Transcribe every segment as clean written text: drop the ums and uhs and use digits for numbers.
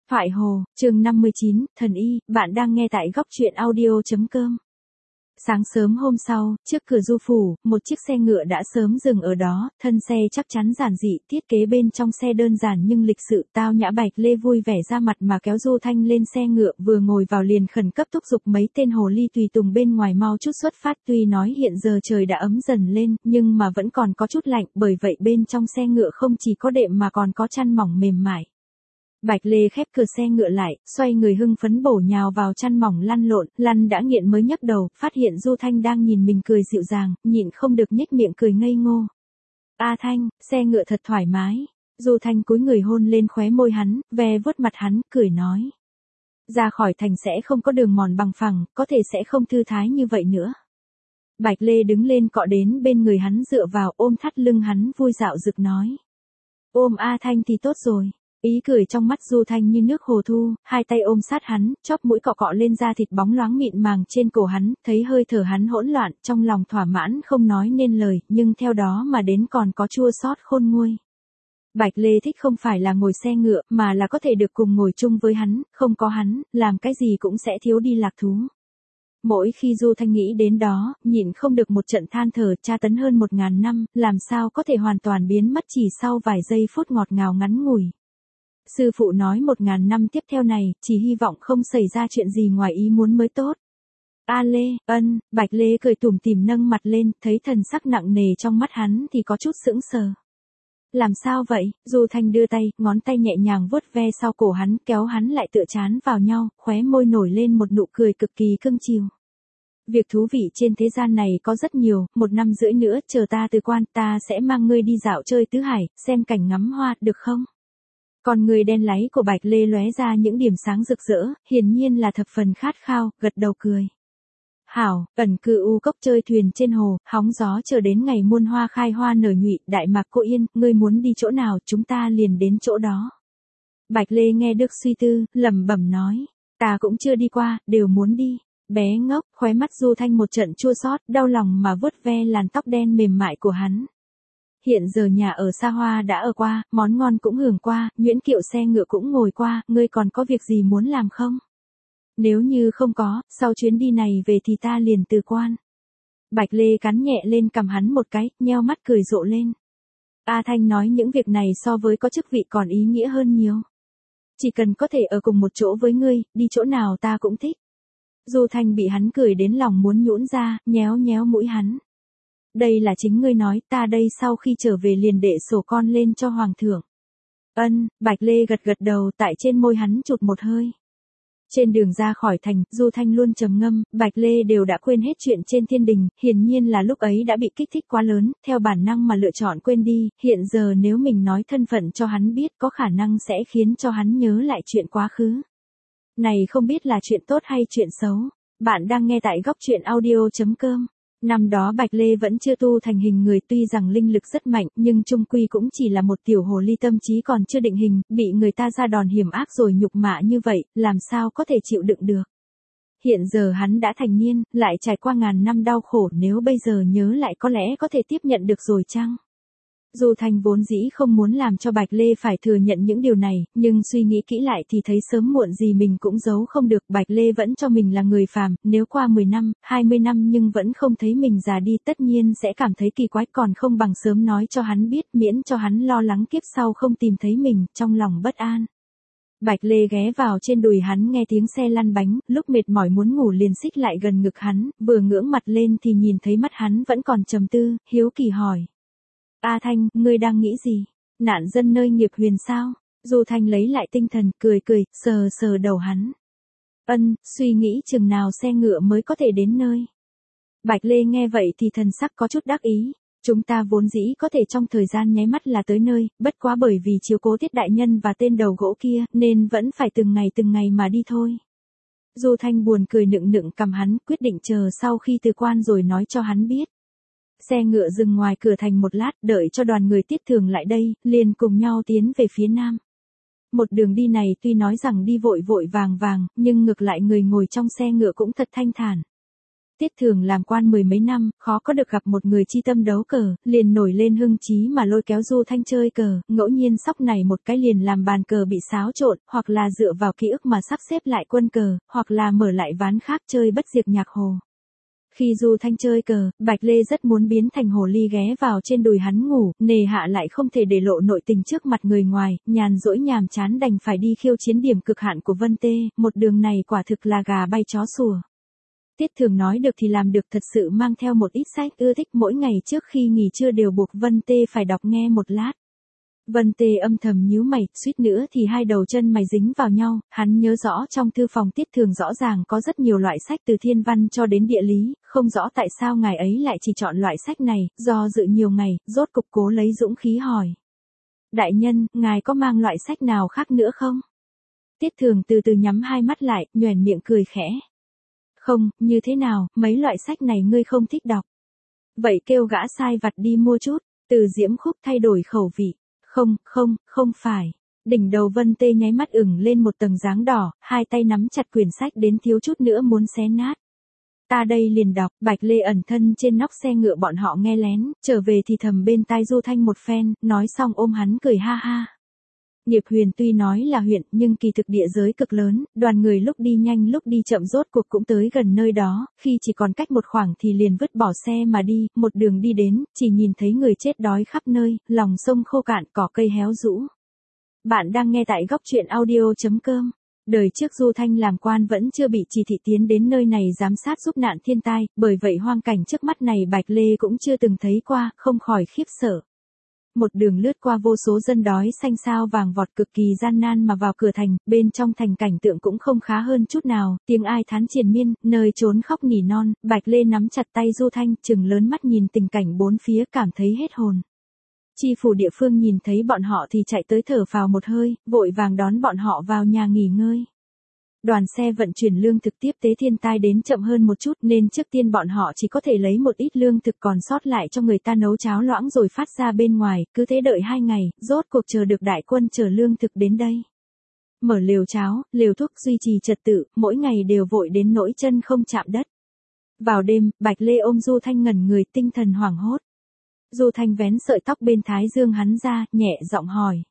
Thoại Hồ, chương 59, Thần Y, bạn đang nghe tại góc truyện audio.com. Sáng sớm hôm sau, trước cửa Du phủ, một chiếc xe ngựa đã sớm dừng ở đó, thân xe chắc chắn giản dị, thiết kế bên trong xe đơn giản nhưng lịch sự, tao nhã. Bạch Lê vui vẻ ra mặt mà kéo Du Thanh lên xe ngựa, vừa ngồi vào liền khẩn cấp thúc giục mấy tên hồ ly tùy tùng bên ngoài mau chút xuất phát. Tuy nói hiện giờ trời đã ấm dần lên, nhưng mà vẫn còn có chút lạnh, bởi vậy bên trong xe ngựa không chỉ có đệm mà còn có chăn mỏng mềm mại. Bạch Lê khép cửa xe ngựa lại, xoay người hưng phấn bổ nhào vào chăn mỏng lăn lộn, lăn đã nghiện mới nhấc đầu, phát hiện Du Thanh đang nhìn mình cười dịu dàng, nhịn không được nhếch miệng cười ngây ngô. A Thanh, xe ngựa thật thoải mái. Du Thanh cúi người hôn lên khóe môi hắn, ve vuốt mặt hắn, cười nói. Ra khỏi thành sẽ không có đường mòn bằng phẳng, có thể sẽ không thư thái như vậy nữa. Bạch Lê đứng lên cọ đến bên người hắn dựa vào ôm thắt lưng hắn vui dạo rực nói. Ôm A Thanh thì tốt rồi. Ý cười trong mắt Du Thanh như nước hồ thu, hai tay ôm sát hắn, chóp mũi cọ cọ lên da thịt bóng loáng mịn màng trên cổ hắn, thấy hơi thở hắn hỗn loạn, trong lòng thỏa mãn không nói nên lời, nhưng theo đó mà đến còn có chua xót khôn nguôi. Bạch Lê thích không phải là ngồi xe ngựa, mà là có thể được cùng ngồi chung với hắn, không có hắn, làm cái gì cũng sẽ thiếu đi lạc thú. Mỗi khi Du Thanh nghĩ đến đó, nhịn không được một trận than thở, tra tấn hơn 1000 năm, làm sao có thể hoàn toàn biến mất chỉ sau vài giây phút ngọt ngào ngắn ngủi. Sư phụ nói 1000 năm tiếp theo này, chỉ hy vọng không xảy ra chuyện gì ngoài ý muốn mới tốt. A Lê, Bạch Lê cười tủm tỉm nâng mặt lên, thấy thần sắc nặng nề trong mắt hắn thì có chút sững sờ. Làm sao vậy? Du Thanh đưa tay, ngón tay nhẹ nhàng vuốt ve sau cổ hắn, kéo hắn lại tựa chán vào nhau, khóe môi nổi lên một nụ cười cực kỳ cưng chiều. Việc thú vị trên thế gian này có rất nhiều, 1 năm rưỡi nữa, chờ ta từ quan, ta sẽ mang ngươi đi dạo chơi tứ hải, xem cảnh ngắm hoa, được không? Còn người đen láy của Bạch Lê lóe ra những điểm sáng rực rỡ, hiển nhiên là thập phần khát khao, gật đầu cười. Hảo, ẩn cư u cốc chơi thuyền trên hồ, hóng gió chờ đến ngày muôn hoa khai hoa nở nhụy, Đại Mạc Cô Yên, ngươi muốn đi chỗ nào chúng ta liền đến chỗ đó. Bạch Lê nghe được suy tư, lẩm bẩm nói, ta cũng chưa đi qua, đều muốn đi. Bé ngốc, khóe mắt Du Thanh một trận chua xót, đau lòng mà vuốt ve làn tóc đen mềm mại của hắn. Hiện giờ nhà ở xa hoa đã ở qua, món ngon cũng hưởng qua, nhuyễn kiệu xe ngựa cũng ngồi qua, ngươi còn có việc gì muốn làm không? Nếu như không có, sau chuyến đi này về thì ta liền từ quan. Bạch Lê cắn nhẹ lên cằm hắn một cái, nheo mắt cười rộ lên. A Thanh nói những việc này so với có chức vị còn ý nghĩa hơn nhiều. Chỉ cần có thể ở cùng một chỗ với ngươi, đi chỗ nào ta cũng thích. Du Thanh bị hắn cười đến lòng muốn nhũn ra, nhéo nhéo mũi hắn. Đây là chính ngươi nói, ta đây sau khi trở về liền đệ sổ con lên cho hoàng thượng. Bạch Lê gật gật đầu, tại trên môi hắn chụt một hơi. Trên đường ra khỏi thành, Du Thanh luôn trầm ngâm, Bạch Lê đều đã quên hết chuyện trên thiên đình, hiển nhiên là lúc ấy đã bị kích thích quá lớn, theo bản năng mà lựa chọn quên đi, hiện giờ nếu mình nói thân phận cho hắn biết có khả năng sẽ khiến cho hắn nhớ lại chuyện quá khứ. Này không biết là chuyện tốt hay chuyện xấu, bạn đang nghe tại góc truyện audio.com. Năm đó Bạch Lê vẫn chưa tu thành hình người, tuy rằng linh lực rất mạnh, nhưng chung quy cũng chỉ là một tiểu hồ ly tâm trí còn chưa định hình, bị người ta ra đòn hiểm ác rồi nhục mạ như vậy, làm sao có thể chịu đựng được. Hiện giờ hắn đã thành niên, lại trải qua ngàn năm đau khổ, nếu bây giờ nhớ lại có lẽ có thể tiếp nhận được rồi chăng? Du Thanh vốn dĩ không muốn làm cho Bạch Lê phải thừa nhận những điều này, nhưng suy nghĩ kỹ lại thì thấy sớm muộn gì mình cũng giấu không được. Bạch Lê vẫn cho mình là người phàm, nếu qua 10 năm, 20 năm nhưng vẫn không thấy mình già đi tất nhiên sẽ cảm thấy kỳ quái, còn không bằng sớm nói cho hắn biết, miễn cho hắn lo lắng kiếp sau không tìm thấy mình, trong lòng bất an. Bạch Lê ghé vào trên đùi hắn nghe tiếng xe lăn bánh, lúc mệt mỏi muốn ngủ liền xích lại gần ngực hắn, vừa ngưỡng mặt lên thì nhìn thấy mắt hắn vẫn còn trầm tư, hiếu kỳ hỏi. A Thanh, ngươi đang nghĩ gì? Nạn dân nơi nghiệp huyền sao? Du Thanh lấy lại tinh thần, cười, sờ sờ đầu hắn. Suy nghĩ chừng nào xe ngựa mới có thể đến nơi. Bạch Lê nghe vậy thì thần sắc có chút đắc ý. Chúng ta vốn dĩ có thể trong thời gian nháy mắt là tới nơi, bất quá bởi vì chiếu cố Tiết đại nhân và tên đầu gỗ kia, nên vẫn phải từng ngày mà đi thôi. Du Thanh buồn cười nựng cằm hắn, quyết định chờ sau khi từ quan rồi nói cho hắn biết. Xe ngựa dừng ngoài cửa thành một lát, đợi cho đoàn người Tiết Thường lại đây, liền cùng nhau tiến về phía nam. Một đường đi này tuy nói rằng đi vội vàng, nhưng ngược lại người ngồi trong xe ngựa cũng thật thanh thản. Tiết Thường làm quan mười mấy năm, khó có được gặp một người chi tâm đấu cờ, liền nổi lên hưng chí mà lôi kéo Du Thanh chơi cờ, ngẫu nhiên sóc này một cái liền làm bàn cờ bị xáo trộn, hoặc là dựa vào ký ức mà sắp xếp lại quân cờ, hoặc là mở lại ván khác chơi bất diệt nhạc hồ. Khi Du Thanh chơi cờ, Bạch Lê rất muốn biến thành hồ ly ghé vào trên đùi hắn ngủ, nề hạ lại không thể để lộ nội tình trước mặt người ngoài, nhàn rỗi nhàm chán đành phải đi khiêu chiến điểm cực hạn của Vân Tê, một đường này quả thực là gà bay chó sủa. Tiết Thường nói được thì làm được, thật sự mang theo một ít sách ưa thích, mỗi ngày trước khi nghỉ trưa đều buộc Vân Tê phải đọc nghe một lát. Vân Tê âm thầm nhíu mày, suýt nữa thì hai đầu chân mày dính vào nhau, hắn nhớ rõ trong thư phòng Tiết Thường rõ ràng có rất nhiều loại sách từ thiên văn cho đến địa lý, không rõ tại sao ngài ấy lại chỉ chọn loại sách này, do dự nhiều ngày, rốt cục cố lấy dũng khí hỏi. Đại nhân, ngài có mang loại sách nào khác nữa không? Tiết Thường từ từ nhắm hai mắt lại, nhoẻn miệng cười khẽ. Không, như thế nào, mấy loại sách này ngươi không thích đọc. Vậy kêu gã sai vặt đi mua chút, Từ Diễm Khúc thay đổi khẩu vị. Không phải. Đỉnh đầu Vân Tê nháy mắt ửng lên một tầng dáng đỏ, hai tay nắm chặt quyển sách đến thiếu chút nữa muốn xé nát. Ta đây liền đọc, Bạch Lê ẩn thân trên nóc xe ngựa bọn họ nghe lén, trở về thì thầm bên tai Du Thanh một phen, nói xong ôm hắn cười ha ha. Nghiệp Huyền tuy nói là huyện nhưng kỳ thực địa giới cực lớn, đoàn người lúc đi nhanh lúc đi chậm rốt cuộc cũng tới gần nơi đó, khi chỉ còn cách một khoảng thì liền vứt bỏ xe mà đi, một đường đi đến, chỉ nhìn thấy người chết đói khắp nơi, lòng sông khô cạn, cỏ cây héo rũ. Bạn đang nghe tại góc truyện audio.com. Đời trước Du Thanh làm quan vẫn chưa bị chỉ thị tiến đến nơi này giám sát giúp nạn thiên tai, bởi vậy hoang cảnh trước mắt này Bạch Lê cũng chưa từng thấy qua, không khỏi khiếp sợ. Một đường lướt qua vô số dân đói xanh xao vàng vọt cực kỳ gian nan mà vào cửa thành, bên trong thành cảnh tượng cũng không khá hơn chút nào, tiếng ai thán triền miên, nơi trốn khóc nỉ non, Bạch Lê nắm chặt tay Du Thanh, trừng lớn mắt nhìn tình cảnh bốn phía cảm thấy hết hồn. Chi phủ địa phương nhìn thấy bọn họ thì chạy tới thở phào một hơi, vội vàng đón bọn họ vào nhà nghỉ ngơi. Đoàn xe vận chuyển lương thực tiếp tế thiên tai đến chậm hơn một chút nên trước tiên bọn họ chỉ có thể lấy một ít lương thực còn sót lại cho người ta nấu cháo loãng rồi phát ra bên ngoài, cứ thế đợi 2 ngày, rốt cuộc chờ được đại quân chở lương thực đến đây. Mở lều cháo, lều thuốc duy trì trật tự, mỗi ngày đều vội đến nỗi chân không chạm đất. Vào đêm, Bạch Lê ôm Du Thanh ngẩn người tinh thần hoảng hốt. Du Thanh vén sợi tóc bên thái dương hắn ra, nhẹ giọng hỏi.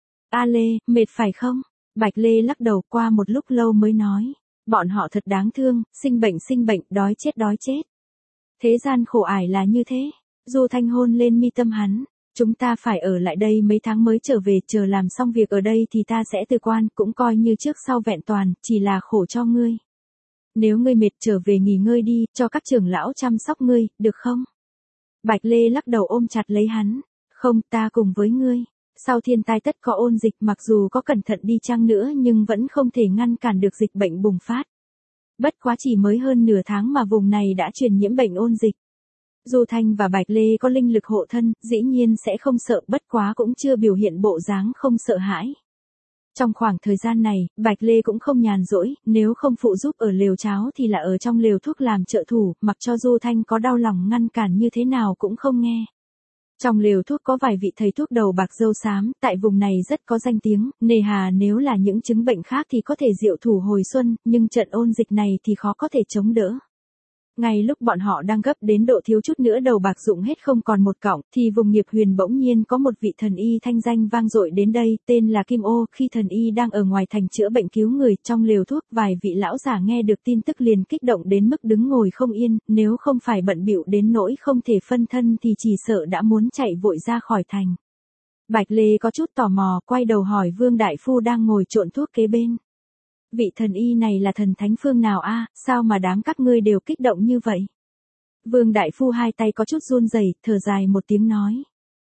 A Lê, mệt phải không? Bạch Lê lắc đầu, qua một lúc lâu mới nói. Bọn họ thật đáng thương, sinh bệnh, đói chết. Thế gian khổ ải là như thế. Du Thanh hôn lên mi tâm hắn. Chúng ta phải ở lại đây mấy tháng mới trở về, chờ làm xong việc ở đây thì ta sẽ từ quan, cũng coi như trước sau vẹn toàn, chỉ là khổ cho ngươi. Nếu ngươi mệt trở về nghỉ ngơi đi, cho các trưởng lão chăm sóc ngươi, được không? Bạch Lê lắc đầu ôm chặt lấy hắn. Không, ta cùng với ngươi. Sau thiên tai tất có ôn dịch, mặc dù có cẩn thận đi chăng nữa nhưng vẫn không thể ngăn cản được dịch bệnh bùng phát. Bất quá chỉ mới hơn nửa tháng mà vùng này đã truyền nhiễm bệnh ôn dịch. Du Thanh và Bạch Lê có linh lực hộ thân, dĩ nhiên sẽ không sợ, bất quá cũng chưa biểu hiện bộ dáng không sợ hãi. Trong khoảng thời gian này, Bạch Lê cũng không nhàn rỗi, nếu không phụ giúp ở lều cháo thì là ở trong lều thuốc làm trợ thủ, mặc cho Du Thanh có đau lòng ngăn cản như thế nào cũng không nghe. Trong lều thuốc có vài vị thầy thuốc đầu bạc râu xám, tại vùng này rất có danh tiếng, nề hà nếu là những chứng bệnh khác thì có thể diệu thủ hồi xuân, nhưng trận ôn dịch này thì khó có thể chống đỡ. Ngay lúc bọn họ đang gấp đến độ thiếu chút nữa đầu bạc dụng hết không còn một cọng, thì vùng Nghiệp Huyền bỗng nhiên có một vị thần y thanh danh vang dội đến đây, tên là Kim Ô. Khi thần y đang ở ngoài thành chữa bệnh cứu người, trong lều thuốc vài vị lão già nghe được tin tức liền kích động đến mức đứng ngồi không yên, nếu không phải bận bịu đến nỗi không thể phân thân thì chỉ sợ đã muốn chạy vội ra khỏi thành. Bạch Lê có chút tò mò, quay đầu hỏi Vương Đại Phu đang ngồi trộn thuốc kế bên. Vị thần y này là thần thánh phương nào a? Sao mà đám các ngươi đều kích động như vậy? Vương Đại Phu hai tay có chút run rẩy, thở dài một tiếng nói.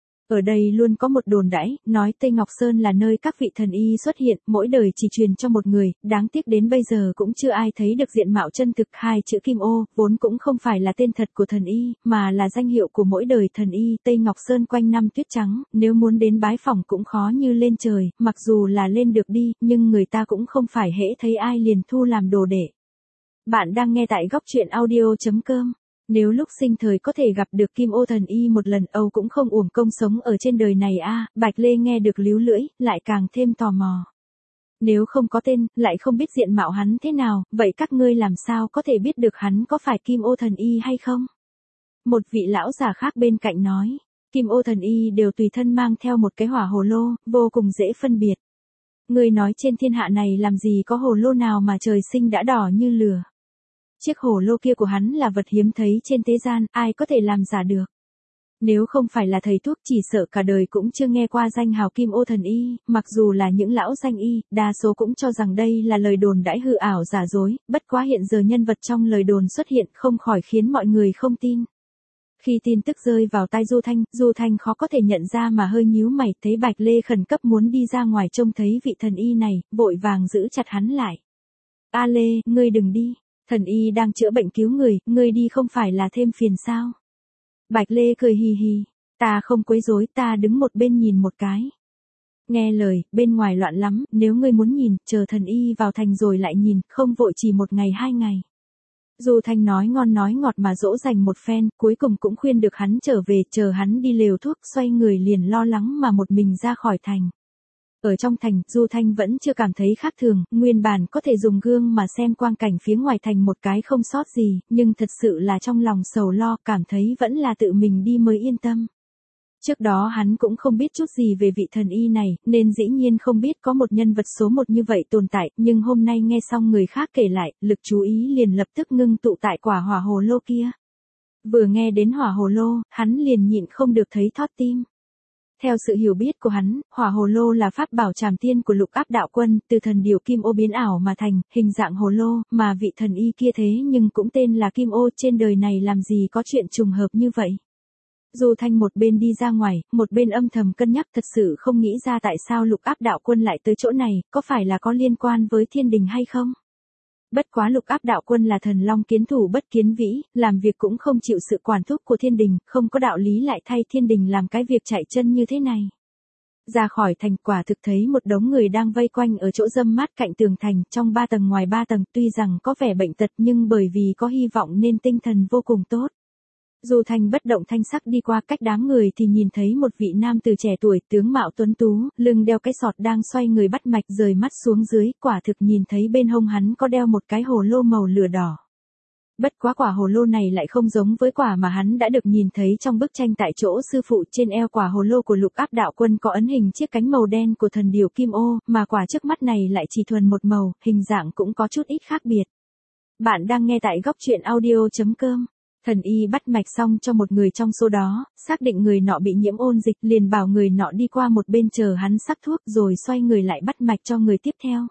Ở đây luôn có một đồn đãi, nói Tây Ngọc Sơn là nơi các vị thần y xuất hiện, mỗi đời chỉ truyền cho một người, đáng tiếc đến bây giờ cũng chưa ai thấy được diện mạo chân thực. Hai chữ Kim Ô, vốn cũng không phải là tên thật của thần y, mà là danh hiệu của mỗi đời thần y. Tây Ngọc Sơn quanh năm tuyết trắng, nếu muốn đến bái phỏng cũng khó như lên trời, mặc dù là lên được đi, nhưng người ta cũng không phải hễ thấy ai liền thu làm đồ đệ. Bạn đang nghe tại góc truyện audio.com. Nếu lúc sinh thời có thể gặp được Kim Ô thần y một lần, Âu cũng không uổng công sống ở trên đời này a. Bạch Lê nghe được líu lưỡi, lại càng thêm tò mò. Nếu không có tên, lại không biết diện mạo hắn thế nào, vậy các ngươi làm sao có thể biết được hắn có phải Kim Ô Thần Y hay không? Một vị lão già khác bên cạnh nói, Kim Ô Thần Y đều tùy thân mang theo một cái hỏa hồ lô, vô cùng dễ phân biệt. Ngươi nói trên thiên hạ này làm gì có hồ lô nào mà trời sinh đã đỏ như lửa. Chiếc hồ lô kia của hắn là vật hiếm thấy trên thế gian, ai có thể làm giả được. Nếu không phải là thầy thuốc chỉ sợ cả đời cũng chưa nghe qua danh hào Kim Ô Thần Y, mặc dù là những lão danh y, đa số cũng cho rằng đây là lời đồn đãi hư ảo giả dối, bất quá hiện giờ nhân vật trong lời đồn xuất hiện không khỏi khiến mọi người không tin. Khi tin tức rơi vào tai Du Thanh khó có thể nhận ra mà hơi nhíu mày, thấy Bạch Lê khẩn cấp muốn đi ra ngoài trông thấy vị thần y này, vội vàng giữ chặt hắn lại. A Lê, ngươi đừng đi, thần y đang chữa bệnh cứu người, ngươi đi không phải là thêm phiền sao? Bạch Lê cười hì hì, ta không quấy rối, ta đứng một bên nhìn một cái. Nghe lời, bên ngoài loạn lắm, nếu ngươi muốn nhìn, chờ thần y vào thành rồi lại nhìn, không vội chỉ 1 ngày 2 ngày. Du Thanh nói ngon nói ngọt mà dỗ dành một phen, cuối cùng cũng khuyên được hắn trở về, chờ hắn đi lều thuốc, xoay người liền lo lắng mà một mình ra khỏi thành. Ở trong thành, Du Thanh vẫn chưa cảm thấy khác thường, nguyên bản có thể dùng gương mà xem quang cảnh phía ngoài thành một cái không sót gì, nhưng thật sự là trong lòng sầu lo, cảm thấy vẫn là tự mình đi mới yên tâm. Trước đó hắn cũng không biết chút gì về vị thần y này, nên dĩ nhiên không biết có một nhân vật số 1 như vậy tồn tại, nhưng hôm nay nghe xong người khác kể lại, lực chú ý liền lập tức ngưng tụ tại quả hỏa hồ lô kia. Vừa nghe đến hỏa hồ lô, hắn liền nhịn không được thấy thót tim. Theo sự hiểu biết của hắn, hỏa hồ lô là pháp bảo trảm tiên của Lục Áp Đạo Quân, từ thần điểu Kim Ô biến ảo mà thành, hình dạng hồ lô, mà vị thần y kia thế nhưng cũng tên là Kim Ô, trên đời này làm gì có chuyện trùng hợp như vậy. Du Thanh một bên đi ra ngoài, một bên âm thầm cân nhắc, thật sự không nghĩ ra tại sao Lục Áp Đạo Quân lại tới chỗ này, có phải là có liên quan với thiên đình hay không? Bất quá Lục Áp Đạo Quân là thần long kiến thủ bất kiến vĩ, làm việc cũng không chịu sự quản thúc của thiên đình, không có đạo lý lại thay thiên đình làm cái việc chạy chân như thế này. Ra khỏi thành, quả thực thấy một đống người đang vây quanh ở chỗ râm mát cạnh tường thành, trong 3 tầng ngoài 3 tầng, tuy rằng có vẻ bệnh tật nhưng bởi vì có hy vọng nên tinh thần vô cùng tốt. Du Thanh bất động thanh sắc đi qua cách đám người thì nhìn thấy một vị nam tử trẻ tuổi, tướng mạo tuấn tú, lưng đeo cái sọt đang xoay người bắt mạch, rời mắt xuống dưới, quả thực nhìn thấy bên hông hắn có đeo một cái hồ lô màu lửa đỏ. Bất quá quả hồ lô này lại không giống với quả mà hắn đã được nhìn thấy trong bức tranh tại chỗ sư phụ, trên eo quả hồ lô của Lục Áp Đạo Quân có ấn hình chiếc cánh màu đen của thần điểu Kim Ô, mà quả trước mắt này lại chỉ thuần một màu, hình dạng cũng có chút ít khác biệt. Bạn đang nghe tại góc truyện audio.com. Thần y bắt mạch xong cho một người trong số đó, xác định người nọ bị nhiễm ôn dịch, liền bảo người nọ đi qua một bên chờ hắn sắc thuốc, rồi xoay người lại bắt mạch cho người tiếp theo.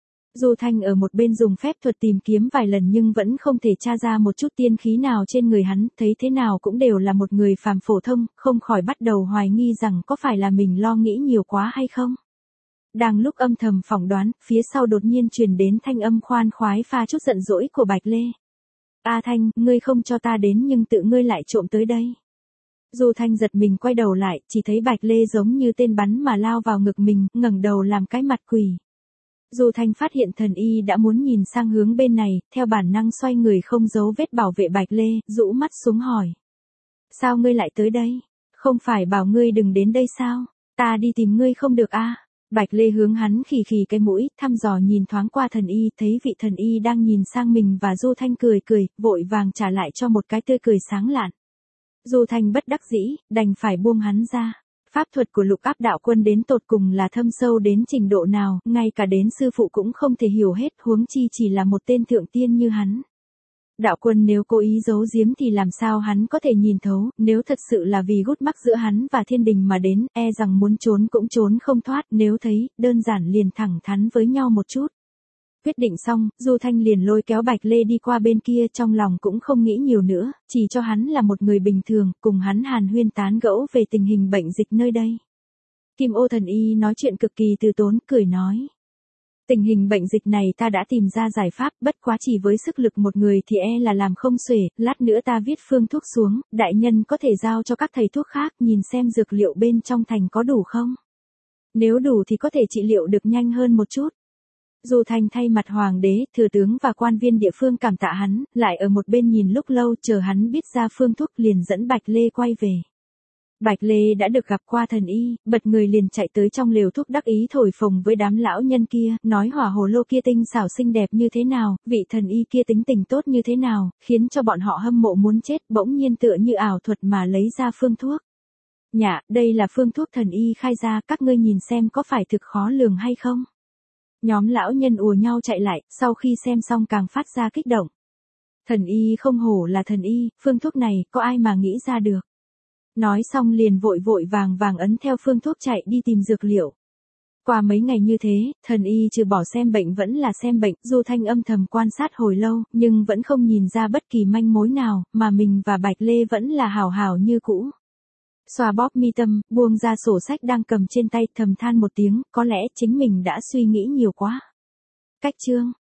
Du Thanh ở một bên dùng phép thuật tìm kiếm vài lần nhưng vẫn không thể tra ra một chút tiên khí nào trên người hắn, thấy thế nào cũng đều là một người phàm phổ thông, không khỏi bắt đầu hoài nghi rằng có phải là mình lo nghĩ nhiều quá hay không. Đang lúc âm thầm phỏng đoán, phía sau đột nhiên truyền đến thanh âm khoan khoái pha chút giận dỗi của Bạch Lê. A Thanh, ngươi không cho ta đến nhưng tự ngươi lại trộm tới đây. Du Thanh giật mình quay đầu lại, chỉ thấy Bạch Lê giống như tên bắn mà lao vào ngực mình, ngẩng đầu làm cái mặt quỷ. Du Thanh phát hiện thần y đã muốn nhìn sang hướng bên này, theo bản năng xoay người không giấu vết bảo vệ Bạch Lê, rũ mắt xuống hỏi. Sao ngươi lại tới đây? Không phải bảo ngươi đừng đến đây sao? Ta đi tìm ngươi không được à? Bạch Lê hướng hắn khì khì cái mũi, thăm dò nhìn thoáng qua thần y, thấy vị thần y đang nhìn sang mình và Du Thanh cười cười, vội vàng trả lại cho một cái tươi cười sáng lạn. Du Thanh bất đắc dĩ, đành phải buông hắn ra. Pháp thuật của Lục Áp Đạo Quân đến tột cùng là thâm sâu đến trình độ nào, ngay cả đến sư phụ cũng không thể hiểu hết, huống chi chỉ là một tên thượng tiên như hắn. Đạo Quân nếu cố ý giấu giếm thì làm sao hắn có thể nhìn thấu, nếu thật sự là vì gút mắc giữa hắn và thiên đình mà đến, e rằng muốn trốn cũng trốn không thoát, nếu thấy, đơn giản liền thẳng thắn với nhau một chút. Quyết định xong, Du Thanh liền lôi kéo Bạch Lê đi qua bên kia, trong lòng cũng không nghĩ nhiều nữa, chỉ cho hắn là một người bình thường, cùng hắn hàn huyên tán gẫu về tình hình bệnh dịch nơi đây. Kim Ô Thần Y nói chuyện cực kỳ từ tốn, cười nói. Tình hình bệnh dịch này ta đã tìm ra giải pháp, bất quá chỉ với sức lực một người thì e là làm không xuể, lát nữa ta viết phương thuốc xuống, đại nhân có thể giao cho các thầy thuốc khác, nhìn xem dược liệu bên trong thành có đủ không. Nếu đủ thì có thể trị liệu được nhanh hơn một chút. Du Thanh thay mặt hoàng đế, thừa tướng và quan viên địa phương cảm tạ hắn, lại ở một bên nhìn lúc lâu, chờ hắn biết ra phương thuốc liền dẫn Bạch Lê quay về. Bạch Lê đã được gặp qua thần y, bật người liền chạy tới trong lều thuốc đắc ý thổi phồng với đám lão nhân kia, nói hỏa hồ lô kia tinh xảo xinh đẹp như thế nào, vị thần y kia tính tình tốt như thế nào, khiến cho bọn họ hâm mộ muốn chết, bỗng nhiên tựa như ảo thuật mà lấy ra phương thuốc. Nhạ, đây là phương thuốc thần y khai ra, các ngươi nhìn xem có phải thực khó lường hay không? Nhóm lão nhân ùa nhau chạy lại, sau khi xem xong càng phát ra kích động. Thần y không hổ là thần y, phương thuốc này, có ai mà nghĩ ra được. Nói xong liền vội vội vàng vàng ấn theo phương thuốc chạy đi tìm dược liệu. Qua mấy ngày như thế, thần y trừ bỏ xem bệnh vẫn là xem bệnh, Du Thanh âm thầm quan sát hồi lâu, nhưng vẫn không nhìn ra bất kỳ manh mối nào, mà mình và Bạch Lê vẫn là hảo hảo như cũ. Xoa bóp mi tâm, buông ra sổ sách đang cầm trên tay, thầm than một tiếng, có lẽ chính mình đã suy nghĩ nhiều quá. Cách chương